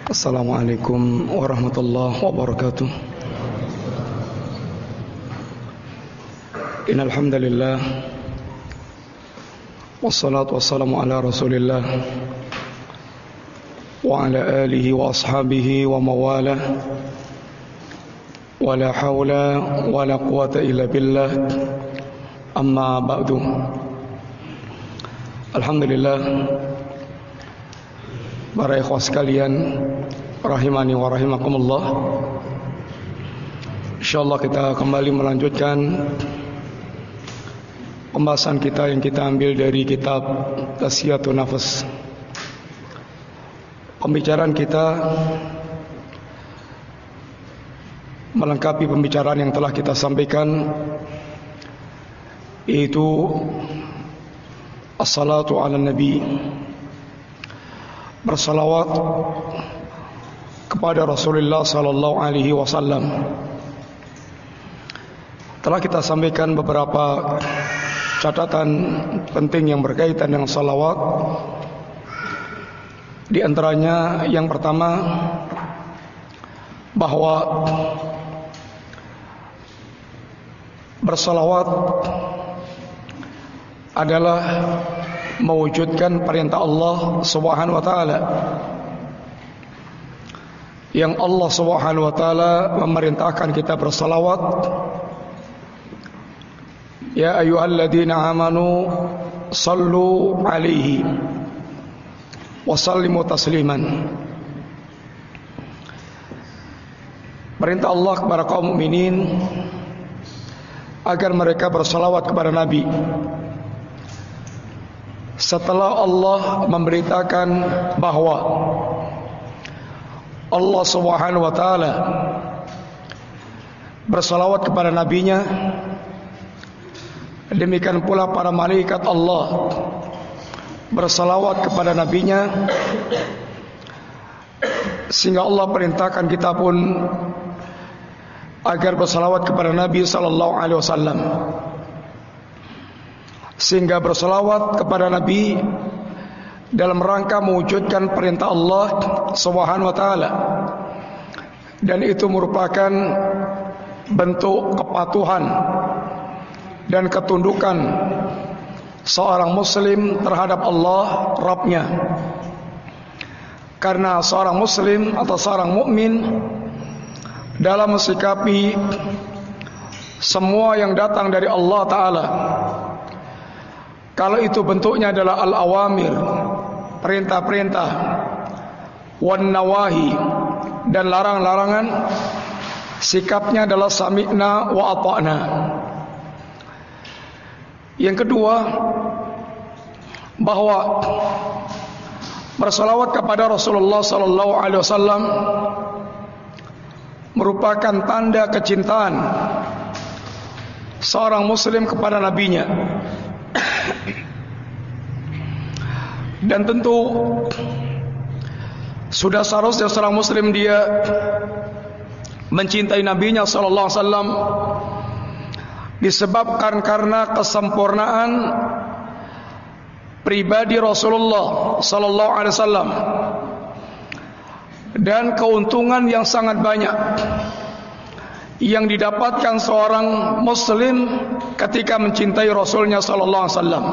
Assalamualaikum warahmatullahi wabarakatuh. Innal hamdalillah wassalatu wassalamu ala Rasulillah wa ala alihi wa ashabihi wa mawalah. Wala haula wala quwata illa billah. Amma ba'du. Alhamdulillah, para ikhwah sekalian, rahimani wa rahimakumullah. Insyaallah kita kembali melanjutkan pembahasan kita yang kita ambil dari kitab Tazkiyatun Nafs. Pembicaraan kita melengkapi pembicaraan yang telah kita sampaikan, yaitu as-salatu ala nabi, bersalawat kepada Rasulullah sallallahu alaihi wasallam. Telah kita sampaikan beberapa catatan penting yang berkaitan dengan salawat. Di antaranya yang pertama, bahwa bersalawat adalah mewujudkan perintah Allah Subhanahu wa taala, yang Allah Subhanahu wa taala memerintahkan kita bersalawat. Ya ayyuhalladzina amanu sallu alaihi wa sallimu tasliman. Perintah Allah kepada kaum mukminin agar mereka bersalawat kepada Nabi setelah Allah memberitakan bahwa Allah Subhanahu wa taala bersalawat kepada nabinya. Demikian pula para malaikat Allah bersalawat kepada nabinya, sehingga Allah perintahkan kita pun agar bersalawat kepada Nabi sallallahu alaihi wasallam. Sehingga bersalawat kepada Nabi dalam rangka mewujudkan perintah Allah Subhanahu wa taala, dan itu merupakan bentuk kepatuhan dan ketundukan seorang muslim terhadap Allah Rabbnya. Karena seorang muslim atau seorang mukmin dalam mensikapi semua yang datang dari Allah Ta'ala, kalau itu bentuknya adalah al-awamir, perintah-perintah, wan nawahi, dan larang-larangan, sikapnya adalah sami'na wa ata'na. Yang kedua, bahwa bersalawat kepada Rasulullah sallallahu alaihi wasallam merupakan tanda kecintaan seorang muslim kepada nabinya. Dan tentu sudah seharusnya seorang muslim dia mencintai nabinya sallallahu alaihi wasallam, disebabkan karena kesempurnaan pribadi Rasulullah sallallahu alaihi wasallam dan keuntungan yang sangat banyak yang didapatkan seorang muslim ketika mencintai Rasulnya sallallahu alaihi wasallam.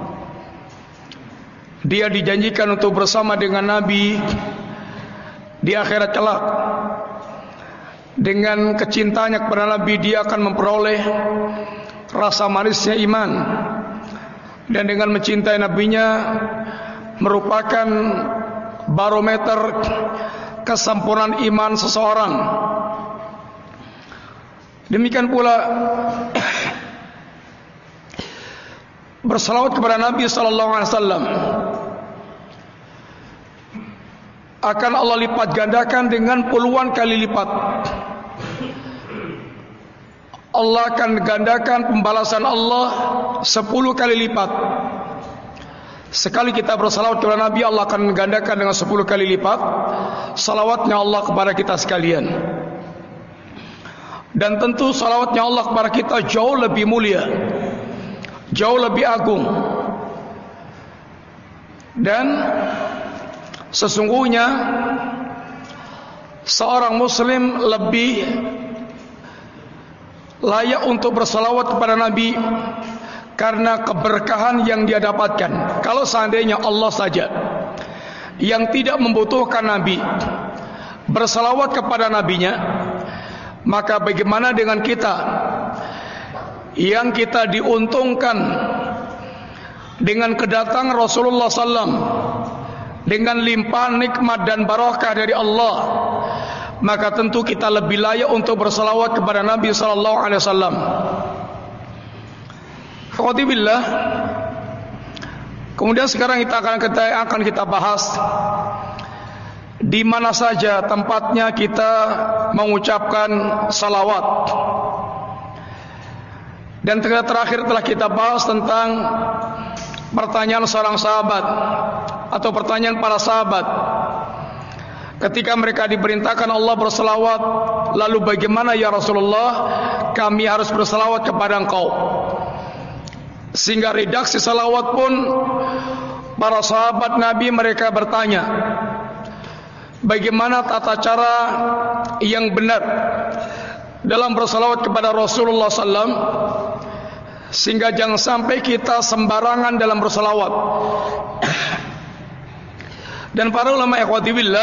Dia dijanjikan untuk bersama dengan Nabi di akhirat kelak. Dengan kecintaannya kepada Nabi, dia akan memperoleh rasa manisnya iman. Dan dengan mencintai Nabinya merupakan barometer kesempurnaan iman seseorang. Demikian pula bersalawat kepada Nabi sallallahu alaihi wasallam akan Allah lipat gandakan dengan puluhan kali lipat. Allah akan gandakan pembalasan Allah 10 kali lipat. Sekali kita bersalawat kepada Nabi, Allah akan menggandakan dengan 10 kali lipat salawatnya Allah kepada kita sekalian. Dan tentu salawatnya Allah kepada kita jauh lebih mulia, jauh lebih agung. Dan sesungguhnya seorang muslim lebih layak untuk bersalawat kepada Nabi karena keberkahan yang dia dapatkan. Kalau seandainya Allah saja yang tidak membutuhkan Nabi bersalawat kepada Nabinya, maka bagaimana dengan kita yang kita diuntungkan dengan kedatangan Rasulullah SAW dengan limpahan nikmat dan barakah dari Allah, maka tentu kita lebih layak untuk bersalawat kepada Nabi SAW. Alhamdulillah. Kemudian sekarang akan kita bahas di mana saja tempatnya kita mengucapkan salawat. Dan terakhir telah kita bahas tentang pertanyaan seorang sahabat atau pertanyaan para sahabat ketika mereka diperintahkan Allah bersalawat, lalu bagaimana ya Rasulullah kami harus bersalawat kepada Engkau? Sehingga redaksi salawat pun para sahabat Nabi mereka bertanya, bagaimana tata cara yang benar dalam bersalawat kepada Rasulullah SAW, sehingga jangan sampai kita sembarangan dalam bersalawat. Dan para ulama ikhwati billah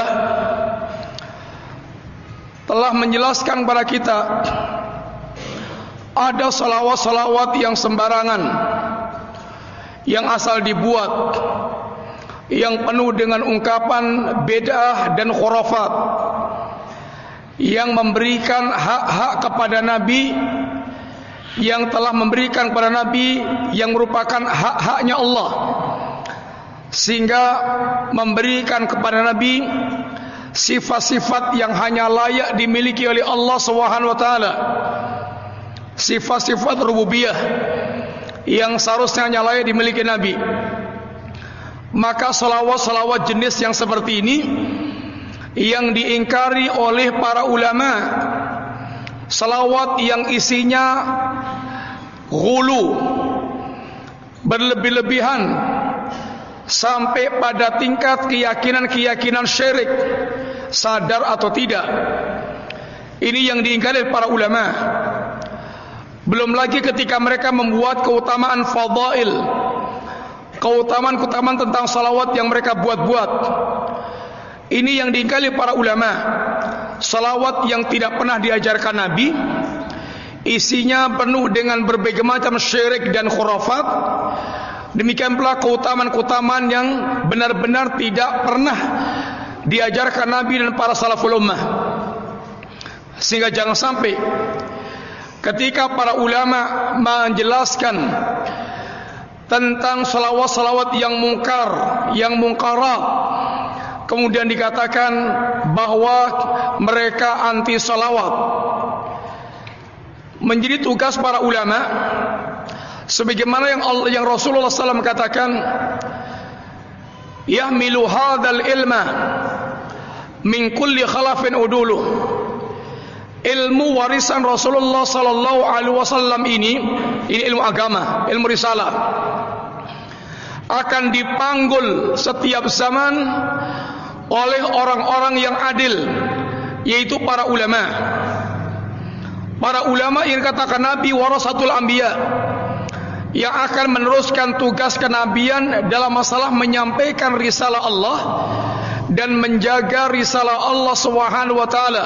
telah menjelaskan kepada kita, ada salawat-salawat yang sembarangan, yang asal dibuat, yang penuh dengan ungkapan bid'ah dan khurafat, yang memberikan hak-hak kepada Nabi, yang telah memberikan kepada Nabi yang merupakan hak-haknya Allah, sehingga memberikan kepada Nabi sifat-sifat yang hanya layak dimiliki oleh Allah Subhanahu wa taala, sifat-sifat rububiyah yang seharusnya hanya layak dimiliki Nabi. Maka salawat-salawat jenis yang seperti ini yang diingkari oleh para ulama, salawat yang isinya ghulu, berlebih-lebihan sampai pada tingkat keyakinan syirik, sadar atau tidak. Ini yang diingkari oleh para ulama. Belum lagi ketika mereka membuat keutamaan fadail, keutamaan tentang salawat yang mereka buat-buat. Ini yang diingkari para ulama. Salawat yang tidak pernah diajarkan Nabi, isinya penuh dengan berbagai macam syirik dan khurafat. Demikian pula keutamaan yang benar-benar tidak pernah diajarkan Nabi dan para salaful ummah. Sehingga jangan sampai ketika para ulama menjelaskan tentang salawat-salawat yang mungkar, yang mungkarat, kemudian dikatakan bahwa mereka anti salawat. Menjadi tugas para ulama, sebagaimana yang Rasulullah SAW katakan, yahmilu hadzal ilma min kulli khalafin udulu. Ilmu warisan Rasulullah sallallahu alaihi wasallam ini ilmu agama, ilmu risalah, akan dipanggul setiap zaman oleh orang-orang yang adil, yaitu para ulama. Para ulama yang katakan Nabi warasatul anbiya, yang akan meneruskan tugas kenabian dalam masalah menyampaikan risalah Allah dan menjaga risalah Allah Subhanahu wa taala.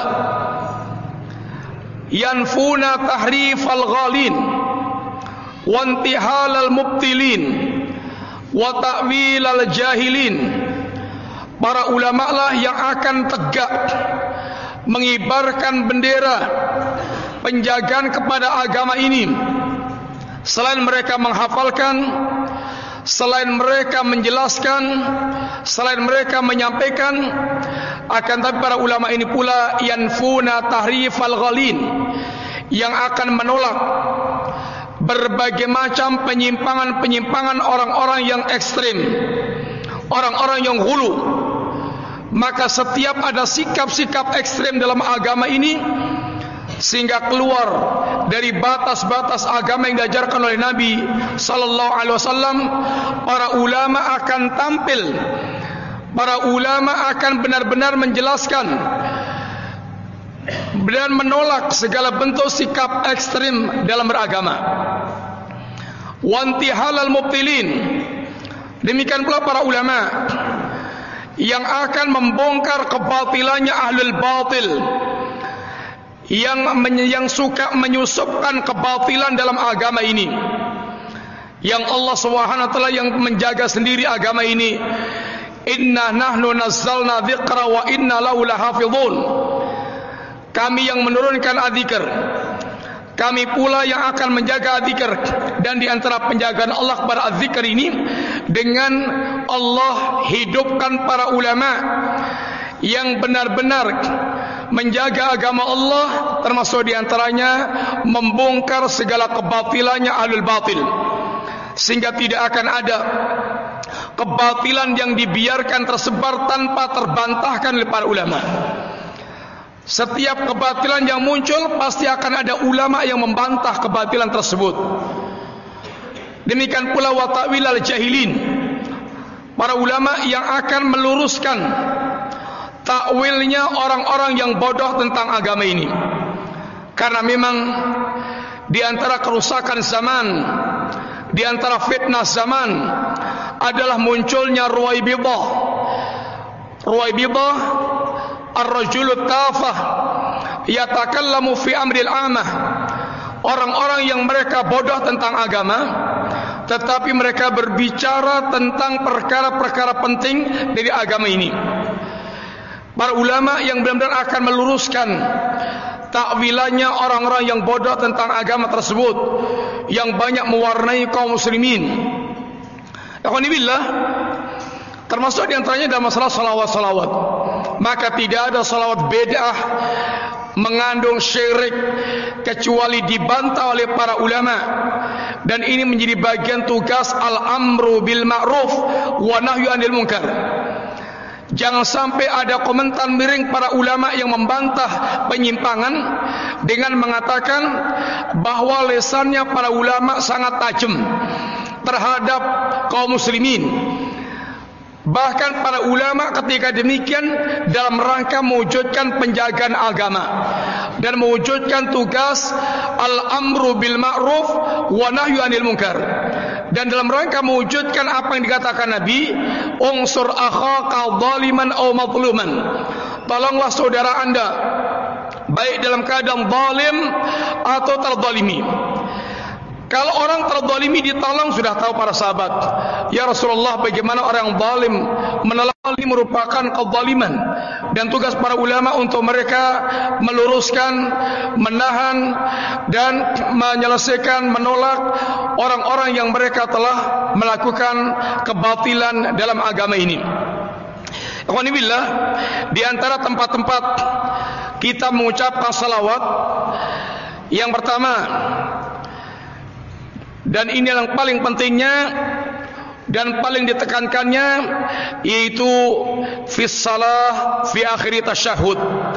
Yanfuna tahrifal ghalin wa intihalal mubtilin wa ta'wilal jahilin. Para ulama lah yang akan tegak mengibarkan bendera penjagaan kepada agama ini. Selain mereka menghafalkan, selain mereka menjelaskan, selain mereka menyampaikan, akan tapi para ulama ini pula yanfuna tahrifal ghalin, yang akan menolak berbagai macam penyimpangan-penyimpangan orang-orang yang ekstrim, orang-orang yang hulu. Maka setiap ada sikap-sikap ekstrim dalam agama ini, sehingga keluar dari batas-batas agama yang diajarkan oleh Nabi sallallahu alaihi wasallam, para ulama akan tampil, para ulama akan benar-benar menjelaskan dan menolak segala bentuk sikap ekstrim dalam beragama. Wantihal al-mubtilin, demikian pula para ulama yang akan membongkar kebatilannya ahlul batil, yang suka menyusupkan kebatilan dalam agama ini, yang Allah Subhanahu wa taala yang menjaga sendiri agama ini. Inna nahnu nazzalna dzikra wa inna lahu lahafizun. Kami yang menurunkan adzikr, kami pula yang akan menjaga adzikr. Dan di antara penjagaan Allah kepada adzikr ini, dengan Allah hidupkan para ulama yang benar-benar menjaga agama Allah, termasuk di antaranya membongkar segala kebatilannya ahlul batil, sehingga tidak akan ada kebatilan yang dibiarkan tersebar tanpa terbantahkan oleh para ulama. Setiap kebatilan yang muncul pasti akan ada ulama yang membantah kebatilan tersebut. Demikian pula wa ta'wil al-jahilin, para ulama yang akan meluruskan takwilnya orang-orang yang bodoh tentang agama ini. Karena memang di antara kerusakan zaman, di antara fitnah zaman adalah munculnya ruwaibidah. Ruwaibidah ar-rajulu tafah yatakallamu fi amril amah. Orang-orang yang mereka bodoh tentang agama, tetapi mereka berbicara tentang perkara-perkara penting dari agama ini. Para ulama yang benar-benar akan meluruskan takwilannya orang-orang yang bodoh tentang agama tersebut, yang banyak mewarnai kaum muslimin. Alhamdulillah, termasuk di antaranya dalam masalah salawat-salawat. Maka tidak ada salawat bid'ah mengandung syirik kecuali dibantah oleh para ulama. Dan ini menjadi bagian tugas al-amru bil ma'ruf wa nahyu 'anil munkar. Jangan sampai ada komentar miring para ulama yang membantah penyimpangan dengan mengatakan bahwa lesannya para ulama sangat tajam terhadap kaum muslimin. Bahkan para ulama ketika demikian dalam rangka mewujudkan penjagaan agama dan mewujudkan tugas al-amru bil ma'ruf wa nahyu 'anil munkar, dan dalam rangka mewujudkan apa yang dikatakan Nabi, unsur akhaka zaliman aw mazluman, tolonglah saudara anda baik dalam keadaan zalim atau terzalimi. Kalau orang terzalimi ditolong, sudah tahu para sahabat, ya Rasulullah, bagaimana orang zalim menolong? Ini merupakan kezaliman, dan tugas para ulama untuk mereka meluruskan, menahan dan menyelesaikan, menolak orang-orang yang mereka telah melakukan kebatilan dalam agama ini. Alhamdulillah, di antara tempat-tempat kita mengucapkan salawat, yang pertama, dan ini yang paling pentingnya dan paling ditekankannya, yaitu fis salah fi akhir tasyahud,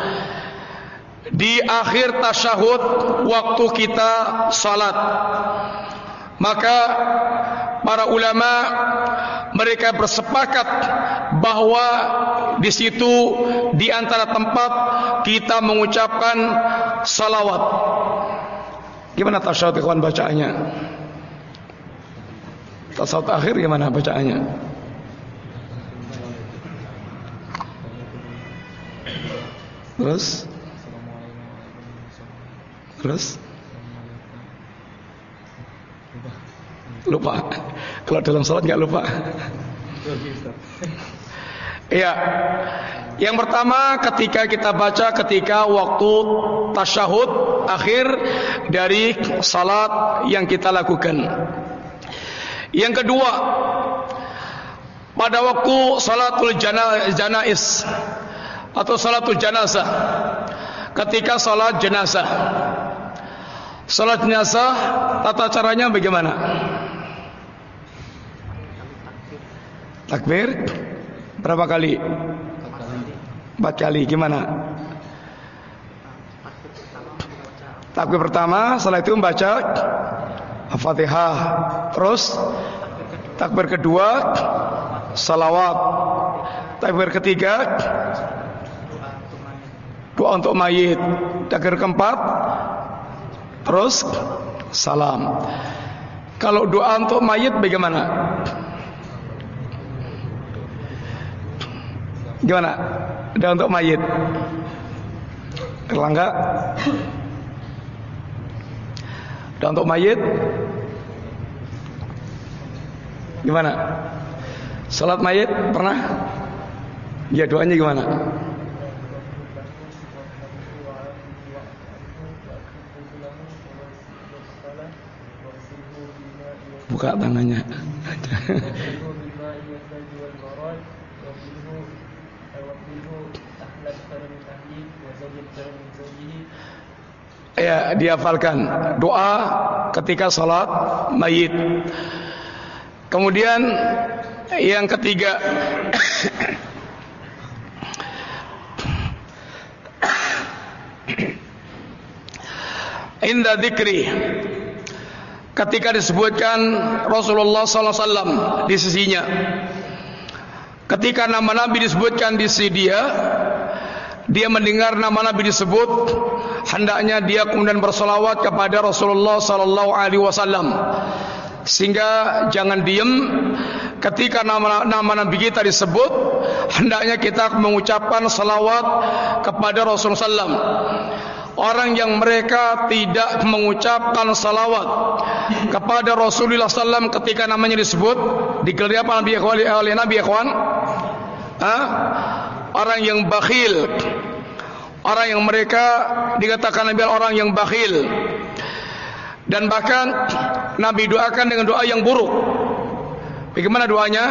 di akhir tasyahud waktu kita salat. Maka para ulama mereka bersepakat bahwa di situ di antara tempat kita mengucapkan salawat. Gimana tasyahud ikhwan bacaannya? Tasawuf akhir gimana bacaannya? Terus lupa. Kalau dalam salat nggak lupa. Iya. Yang pertama ketika kita baca ketika waktu tasyahud akhir dari salat yang kita lakukan. Yang kedua, pada waktu salatul janais atau salatul janazah, ketika salat jenazah. Salat jenazah tata caranya bagaimana? Takbir berapa kali? 4 kali. Gimana? Takbir pertama, setelah itu membaca Al-Fatihah. Terus takbir kedua salawat. Takbir ketiga doa untuk mayit. Takbir keempat, terus salam. Kalau doa untuk mayit bagaimana? Gimana? Doa untuk mayit. Erlangga? Doa untuk mayit gimana? Salat mayit pernah? Ya, doanya gimana? Buka tangannya. Ya, dihafalkan doa ketika salat mayit. Kemudian yang ketiga, inda dzikri, ketika disebutkan Rasulullah SAW di sisinya, ketika nama Nabi disebutkan di sisi dia mendengar nama Nabi disebut, hendaknya dia kemudian bersolawat kepada Rasulullah SAW. Sehingga jangan diam ketika nama Nabi kita disebut, hendaknya kita mengucapkan salawat kepada Rasulullah SAW. Orang yang mereka tidak mengucapkan salawat kepada Rasulullah SAW ketika namanya disebut, digelar apa oleh Nabi, ikhwan? Orang yang bakhil, orang yang mereka dikatakan Nabi orang yang bakhil. Dan bahkan Nabi doakan dengan doa yang buruk. Bagaimana doanya?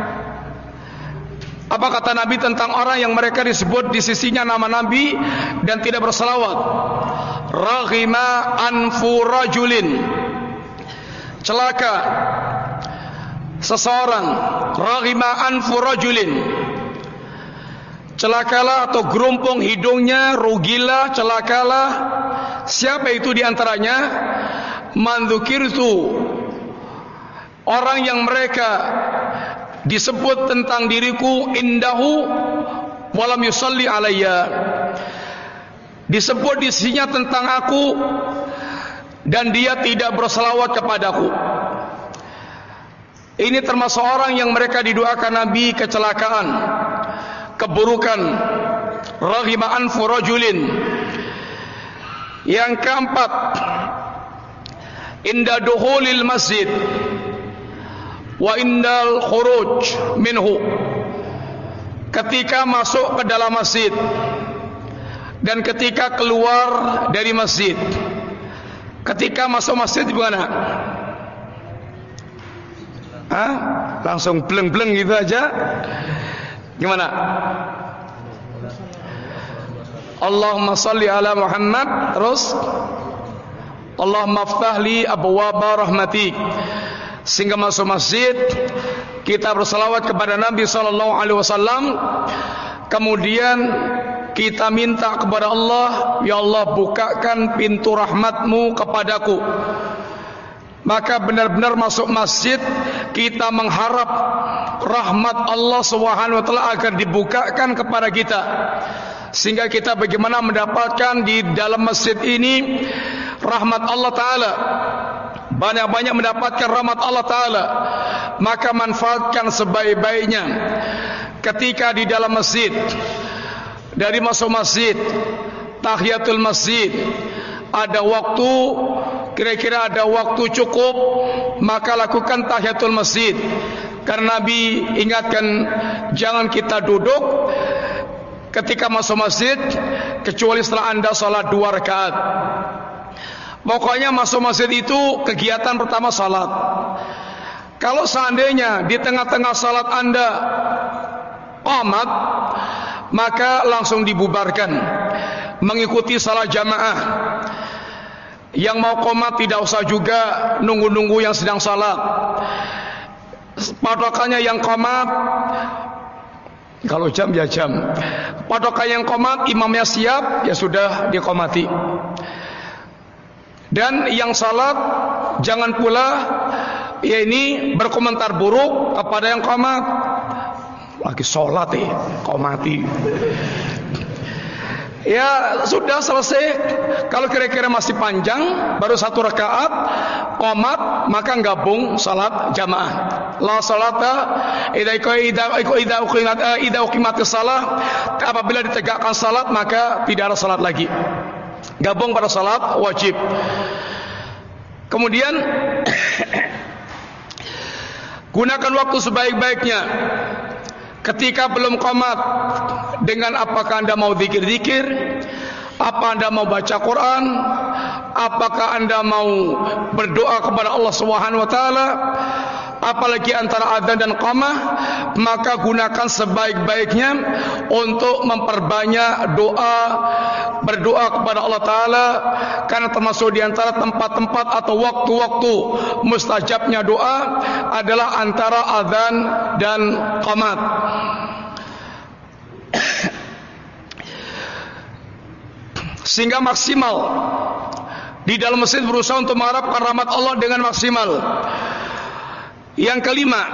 Apa kata Nabi tentang orang yang mereka disebut di sisinya nama Nabi dan tidak bersalawat? Raghima anfu rajulin, celaka seseorang. Raghima anfu rajulin, celakalah atau gerumpung hidungnya, rugilah, celakalah. Siapa itu diantaranya? Man dzukirtu, orang yang mereka disebut tentang diriku indahu walam yusalli alayya, disebut di sisinya tentang aku dan dia tidak berselawat kepadaku. Ini termasuk orang yang mereka didoakan Nabi kecelakaan, keburukan. Raghima anfu rajulin. Yang keempat, inda dukhulil masjid wa indal khuruj minhu, ketika masuk ke dalam masjid dan ketika keluar dari masjid. Ketika masuk masjid gimana? Langsung bleng-bleng gitu aja? Gimana? Allahumma salli ala Muhammad, terus Allahumma ftahli abwaaba rahmatik. Sehingga masuk masjid kita bersalawat kepada Nabi SAW. Kemudian kita minta kepada Allah, ya Allah bukakan pintu rahmatmu kepadaku. Maka benar-benar masuk masjid kita mengharap rahmat Allah SWT agar dibukakan kepada kita, sehingga kita bagaimana mendapatkan di dalam masjid ini rahmat Allah Ta'ala, banyak-banyak mendapatkan rahmat Allah Ta'ala. Maka manfaatkan sebaik-baiknya ketika di dalam masjid. Dari masuk masjid, tahiyatul masjid, ada waktu, kira-kira ada waktu cukup, maka lakukan tahiyatul masjid. Karena Nabi ingatkan, jangan kita duduk ketika masuk masjid kecuali setelah anda salat 2 rakaat. Pokoknya masuk masjid itu kegiatan pertama salat. Kalau seandainya di tengah-tengah salat anda qamat, maka langsung dibubarkan, mengikuti salat jamaah. Yang mau qamat tidak usah juga nunggu-nunggu yang sedang salat. Patokannya yang qamat, kalau jam ya jam. Patokan yang qamat, imamnya siap, ya sudah diqamati. Dan yang salat jangan pula ya ini berkomentar buruk kepada yang qamat. Lagi salat qamati. Ya sudah selesai. Kalau kira-kira masih panjang, baru 1 rakaat qomat, maka gabung salat jamaah. La salata idza uqimatis salah, apabila ditegakkan salat maka tidak ada salat lagi. Gabung pada salat wajib. Kemudian gunakan waktu sebaik-baiknya. Ketika belum qomat, dengan apakah anda mau zikir-zikir, apa anda mau baca Quran, apakah anda mau berdoa kepada Allah Subhanahu wa taala, apalagi antara adzan dan qamah, maka gunakan sebaik-baiknya untuk memperbanyak doa, berdoa kepada Allah taala, karena termasuk di antara tempat-tempat atau waktu-waktu mustajabnya doa adalah antara adzan dan qamat. Sehingga maksimal di dalam masjid berusaha untuk mengharapkan rahmat Allah dengan maksimal. Yang kelima,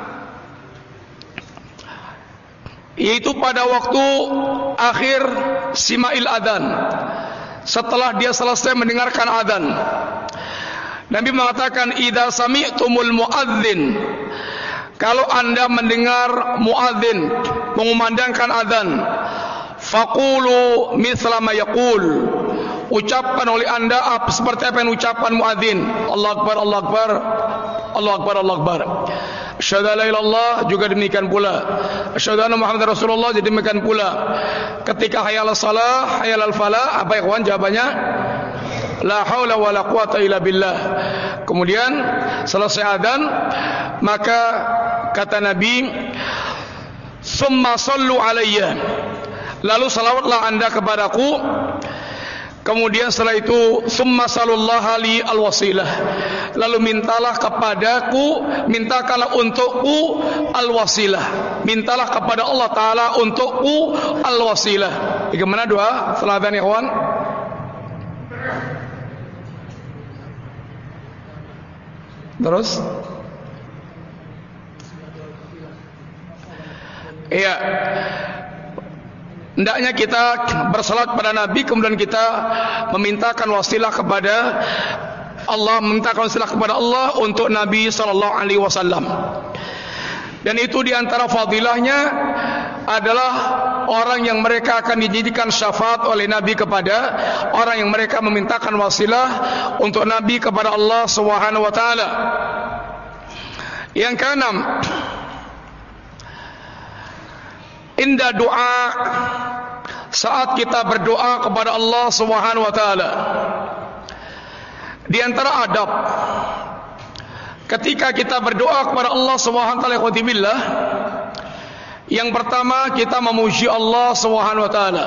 yaitu pada waktu akhir sima'il adzan, setelah dia selesai mendengarkan adzan, Nabi mengatakan, idza sami'tumul muadzin, kalau anda mendengar muadzin mengumandangkan adzan, faqulu mithla ma yaqul, ucapkan oleh anda seperti apa yang ucapan muadzin. Allahu akbar, Allahu akbar, Allahu akbar, Allahu akbar. Asyhadu an la ilaha illallah, juga demikian pula. Asyhadu anna Muhammadar Rasulullah, jadi demikian pula. Ketika hayal salah, hayal al falah, apa ikhwan jawabannya? La haula wala quwata illa billah. Kemudian selesai adzan, maka kata Nabi, summa sallu alayya, lalu salawatlah anda kepadaku. Kemudian setelah itu, summa sallallahu li alwasilah, lalu mintalah kepadaku, mintakanlah untukku alwasilah, mintalah kepada Allah taala untukku alwasilah. Bagaimana doa setelah adzan, ikhwan? Terus? Iya. Hendaknya kita bersalat kepada Nabi, kemudian kita memintakan wasilah kepada Allah, memintakan wasilah kepada Allah untuk Nabi sallallahu alaihi wasallam. Dan itu di antara fadilahnya adalah orang yang mereka akan dijadikan syafaat oleh Nabi kepada orang yang mereka memintakan wasilah untuk Nabi kepada Allah Subhanahu wa taala. Yang keenam, inda doa, saat kita berdoa kepada Allah Subhanahu wa taala, di antara adab ketika kita berdoa kepada Allah Subhanahu wa taala, yang pertama kita memuji Allah Subhanahu wa taala.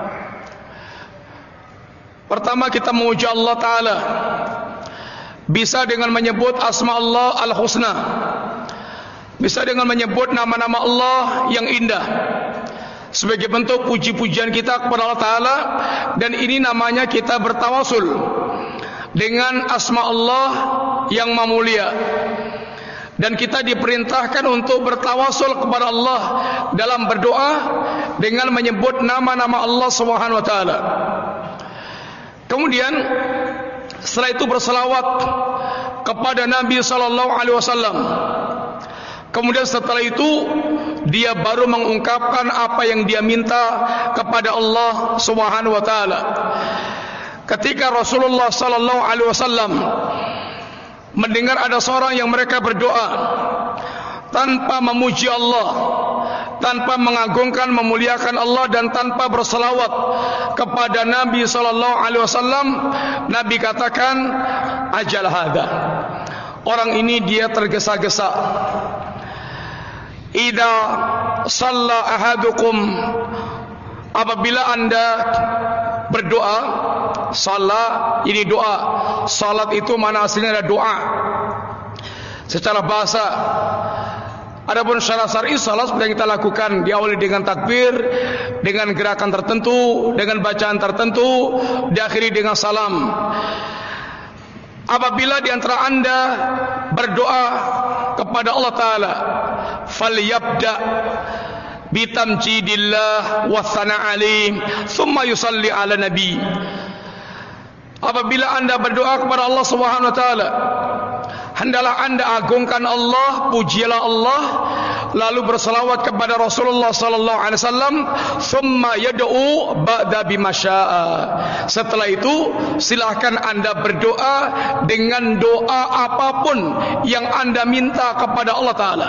Pertama kita memuji Allah taala, bisa dengan menyebut asma Allah al-husna, bisa dengan menyebut nama-nama Allah yang indah sebagai bentuk puji-pujian kita kepada Allah taala. Dan ini namanya kita bertawasul dengan asma Allah yang mulia. Dan kita diperintahkan untuk bertawasul kepada Allah dalam berdoa dengan menyebut nama-nama Allah Subhanahu wa taala. Kemudian setelah itu berselawat kepada Nabi sallallahu alaihi wasallam. Kemudian setelah itu dia baru mengungkapkan apa yang dia minta kepada Allah Subhanahu wa taala. Ketika Rasulullah sallallahu alaihi wasallam mendengar ada seorang yang mereka berdoa tanpa memuji Allah, tanpa mengagungkan, memuliakan Allah, dan tanpa berselawat kepada Nabi sallallahu alaihi wasallam, Nabi katakan, ajal hada, orang ini dia tergesa-gesa. Idza shalla ahadukum, apabila anda berdoa, salat ini doa. Salat itu mana aslinya ada doa secara bahasa. Adapun secara syar'i, salat seperti yang kita lakukan diawali dengan takbir, dengan gerakan tertentu, dengan bacaan tertentu, diakhiri dengan salam. Apabila di antara anda berdoa kepada Allah taala, falyabda, bitamjidillah wa thana alaih thumma yusalli ala nabi. Apabila anda berdoa kepada Allah Subhanahu wa taala, hendaklah anda agungkan Allah, pujilah Allah, lalu berselawat kepada Rasulullah sallallahu alaihi wasallam, thumma yad'u ba'da bima syaa. Setelah itu silakan anda berdoa dengan doa apapun yang anda minta kepada Allah taala.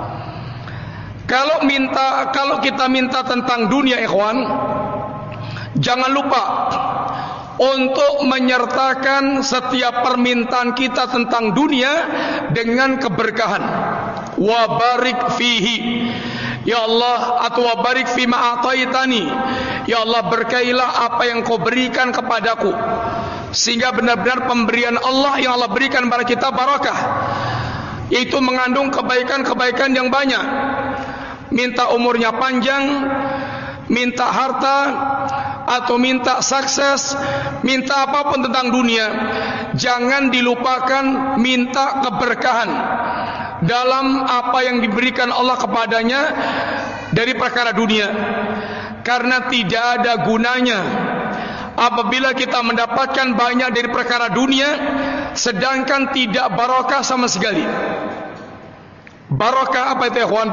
Kalau kita minta tentang dunia, ikhwan, jangan lupa untuk menyertakan setiap permintaan kita tentang dunia dengan keberkahan. Wa barik fihi, ya Allah, atau wa barik fi ma ataitani, ya Allah, berkailah apa yang kau berikan kepadaku, sehingga benar-benar pemberian Allah yang Allah berikan kepada kita barakah, yaitu mengandung kebaikan-kebaikan yang banyak. Minta umurnya panjang, minta harta, atau minta sukses, minta apapun tentang dunia, jangan dilupakan minta keberkahan dalam apa yang diberikan Allah kepadanya dari perkara dunia. Karena tidak ada gunanya apabila kita mendapatkan banyak dari perkara dunia sedangkan tidak barakah sama sekali. Barakah apa itu, ikhwan?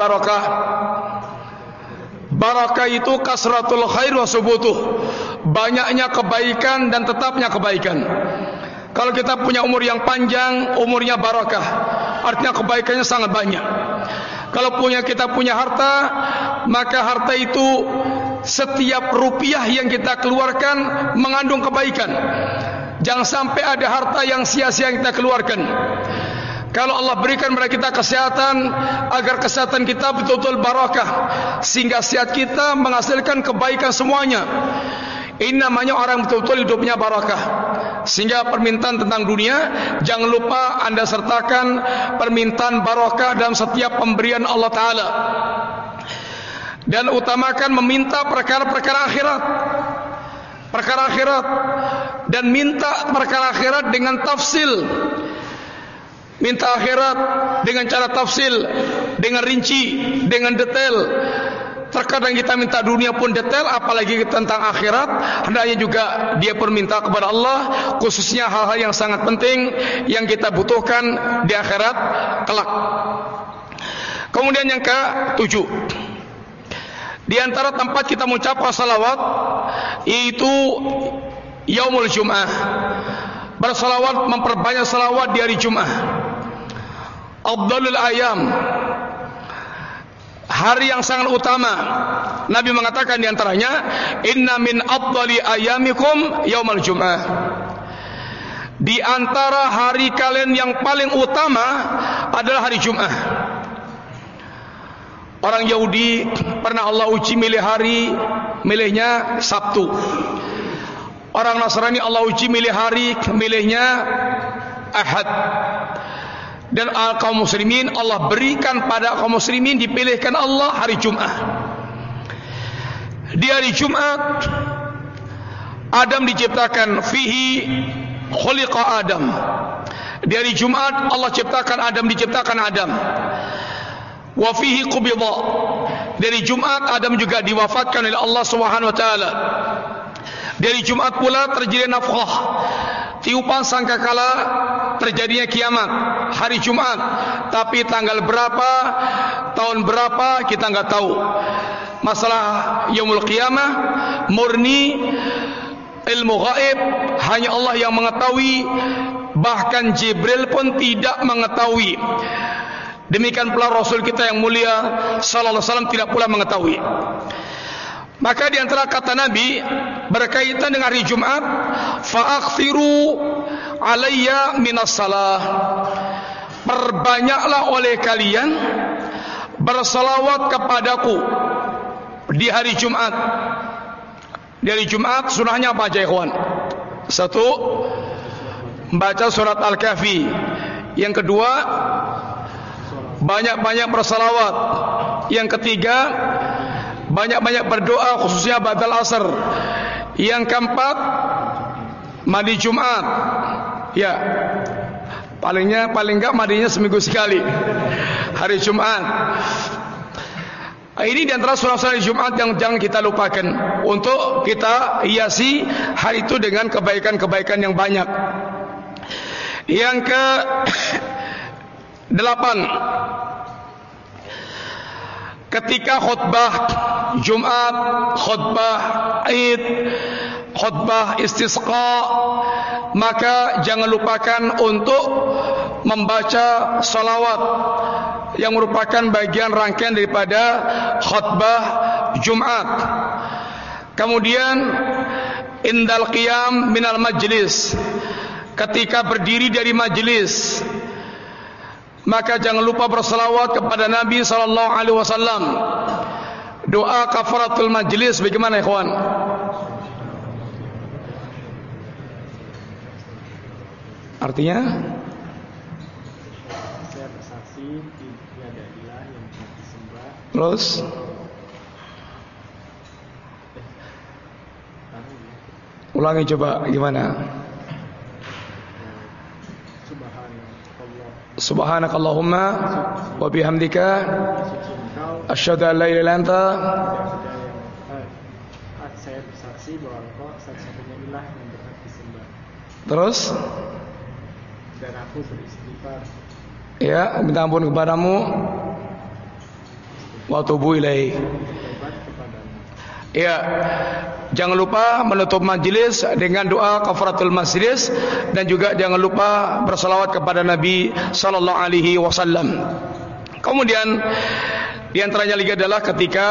Barakah itu kasratul khair wa subutuh, banyaknya kebaikan dan tetapnya kebaikan. Kalau kita punya umur yang panjang, umurnya barakah, artinya kebaikannya sangat banyak. Kalau kita punya harta, maka harta itu setiap rupiah yang kita keluarkan mengandung kebaikan. Jangan sampai ada harta yang sia-sia yang kita keluarkan. Kalau Allah berikan kepada kita kesehatan, agar kesehatan kita betul-betul barakah, sehingga sehat kita menghasilkan kebaikan semuanya. Ini namanya orang betul-betul hidupnya barakah. Sehingga permintaan tentang dunia, jangan lupa anda sertakan permintaan barakah dalam setiap pemberian Allah Ta'ala. Dan utamakan meminta perkara-perkara akhirat. Perkara akhirat. Dan minta perkara akhirat dengan tafsil. Minta akhirat dengan cara tafsil, dengan rinci, dengan detail. Terkadang kita minta dunia pun detail, apalagi tentang akhirat. Hendaknya juga dia pun minta kepada Allah, khususnya hal-hal yang sangat penting yang kita butuhkan di akhirat kelak. Kemudian yang ke-7, di antara tempat kita mengucapkan salawat, yaitu Yaumul Jum'ah. Bersalawat, memperbanyak salawat di hari Jum'ah. Afdalul ayam, hari yang sangat utama. Nabi mengatakan di antaranya, inna min afdali ayamikum yaumal Jum'ah. Di antara hari kalian yang paling utama adalah hari Jum'ah. Orang Yahudi pernah Allah uji milihnya Sabtu. Orang Nasrani Allah uji milihnya Ahad. Dan kaum muslimin Allah berikan pada kaum muslimin, dipilihkan Allah hari Jum'ah. Di hari Jum'at Adam diciptakan, fihi khuliqa Adam. Di hari Jumat Allah ciptakan Adam, diciptakan Adam. Wa fihi qubidha. Dari Jumat Adam juga diwafatkan oleh Allah Subhanahu wa taala. Dari Jumat pula terjadi nafkhah, tiupan sangkakala terjadinya kiamat, hari Jumat. Tapi tanggal berapa, tahun berapa kita enggak tahu. Masalah yaumul qiyamah murni ilmu gaib, hanya Allah yang mengetahui. Bahkan Jibril pun tidak mengetahui. Demikian pula Rasul kita yang mulia sallallahu alaihi wasallam tidak pula mengetahui. Maka di antara kata Nabi berkaitan dengan hari Jumat, fa'akthiru alayya minas salah. Perbanyaklah oleh kalian bersalawat kepadaku di hari Jumat. Di hari Jumat sunahnya apa aja, ikhwan? 1, membaca surat Al-Kahfi. Yang kedua, banyak-banyak bersalawat. Yang ketiga, banyak-banyak berdoa, khususnya ba'dal asar. Yang keempat, mandi Jumat. Ya, paling enggak mandinya seminggu sekali, hari Jumat. Ini di antara sunnah-sunnah Jumat yang jangan kita lupakan, untuk kita hiasi hari itu dengan kebaikan-kebaikan yang banyak. Yang ke-8, ketika khutbah Jumat, khutbah Id, khutbah istisqa, maka jangan lupakan untuk membaca salawat yang merupakan bagian rangkaian daripada khutbah Jumat. Kemudian indal qiyam minal majlis, ketika berdiri dari majlis, maka jangan lupa bersalawat kepada Nabi sallallahu alaihi wasallam. Doa kafaratul majlis bagaimana ikhwan? Artinya saya bersaksi tiada ilah yang disembah. Terus ulangi coba gimana? Subhanakallahumma wa bihamdika asyhadu an la ilaha illa anta. Saya bersaksi bahwa Engkau satu-satunya ilah yang berhak disembah. Terus? Dan aku beristighfar. Ya, minta ampun kepadamu. Wa tubu ilaih. Ya, jangan lupa menutup majlis dengan doa kafaratul majlis, dan juga jangan lupa bersalawat kepada Nabi sallallahu alaihi wasallam. Kemudian di antaranya lagi adalah ketika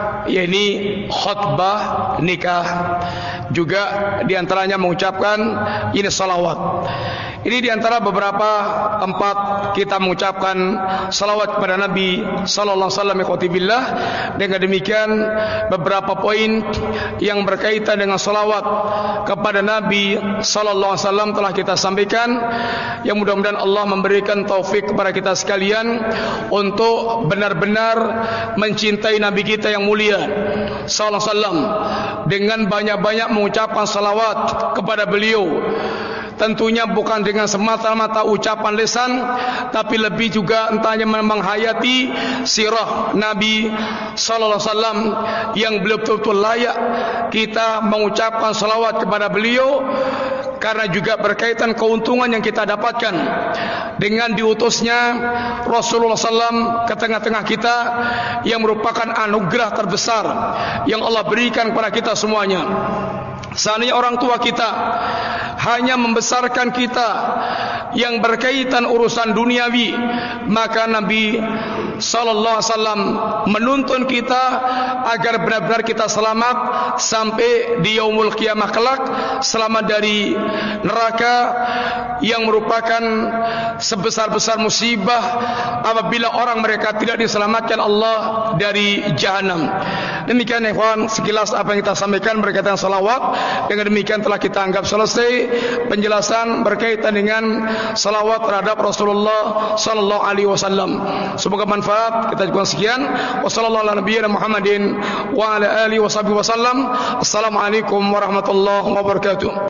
yakni khutbah nikah, juga di antaranya mengucapkan ini salawat. Ini di antara beberapa tempat kita mengucapkan salawat kepada Nabi sallallahu alaihi wasallam ikhwati billah. Dengan demikian beberapa poin yang berkaitan dengan salawat kepada Nabi sallallahu alaihi wasallam telah kita sampaikan. Yang mudah-mudahan Allah memberikan taufik kepada kita sekalian untuk benar-benar mencintai Nabi kita yang mulia sallallahu alaihi wasallam dengan banyak-banyak mengucapkan salawat kepada beliau. Tentunya bukan dengan semata-mata ucapan lisan, tapi lebih juga entahnya menghayati sirah Nabi sallallahu alaihi wasallam yang betul-betul layak kita mengucapkan salawat kepada beliau, karena juga berkaitan keuntungan yang kita dapatkan dengan diutusnya Rasulullah SAW ke tengah-tengah kita, yang merupakan anugerah terbesar yang Allah berikan kepada kita semuanya. Seandainya orang tua kita hanya membesarkan kita yang berkaitan urusan duniawi, maka Nabi sallallahu alaihi wasallam menuntun kita agar benar-benar kita selamat sampai di yaumul qiyamah kelak, selamat dari neraka yang merupakan sebesar-besar musibah apabila orang mereka tidak diselamatkan Allah dari jahanam. Demikian ikhwan, sekilas apa yang kita sampaikan berkaitan salawat. Dengan demikian telah kita anggap selesai penjelasan berkaitan dengan salawat terhadap Rasulullah sallallahu alaihi wasallam. Semoga manfaat. Kita cukup sekian. Wassalamualaikum warahmatullahi wabarakatuh. Assalamualaikum warahmatullahi wabarakatuh.